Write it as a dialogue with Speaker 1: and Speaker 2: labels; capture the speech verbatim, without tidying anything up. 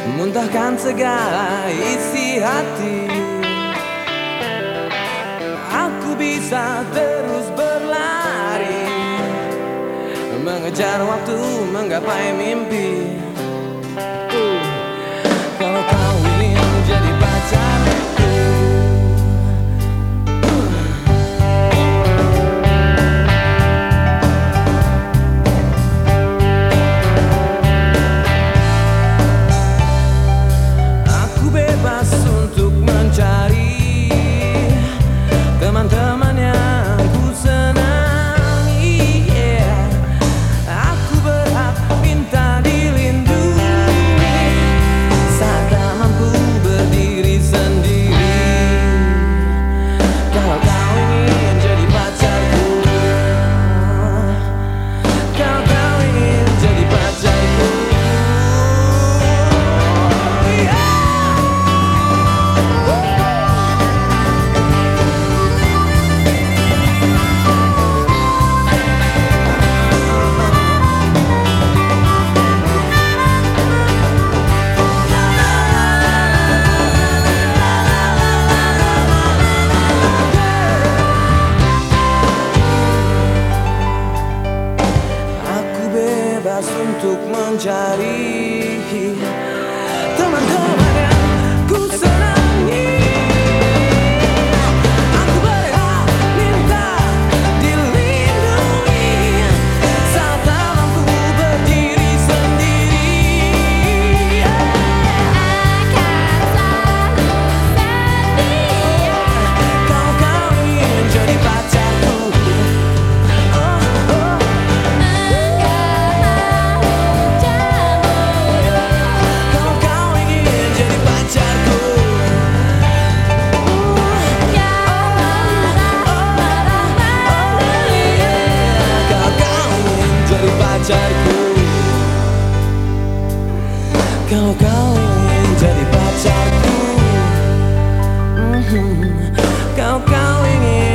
Speaker 1: muntahkan segala isi hati. Aku bisa terus berlari, mengejar waktu, menggapai mimpi. Kalau kau ingin jadi pacarku, aku bebas untuk mencari teman-teman yang ku senangi. Yeah. Aku berhak minta dilindungi saat tak mampu berdiri sendiri. Kalau kau ingin jadi pacarku, kalau kau ingin jadi pacarku, untuk mencari teman-teman yang ku senangi. Aku berhak minta dilindungi saat tak mampu berdiri sendiri.
Speaker 2: Akan selalu setia.
Speaker 1: Kalau kau ingin jadi pacarku, oh, oh. Kalau kau ingin jadi pacarku, kalau kau ingin jadi pacarku, kalau kau ingin jadi pacarku, mhm. Kalau kau ingin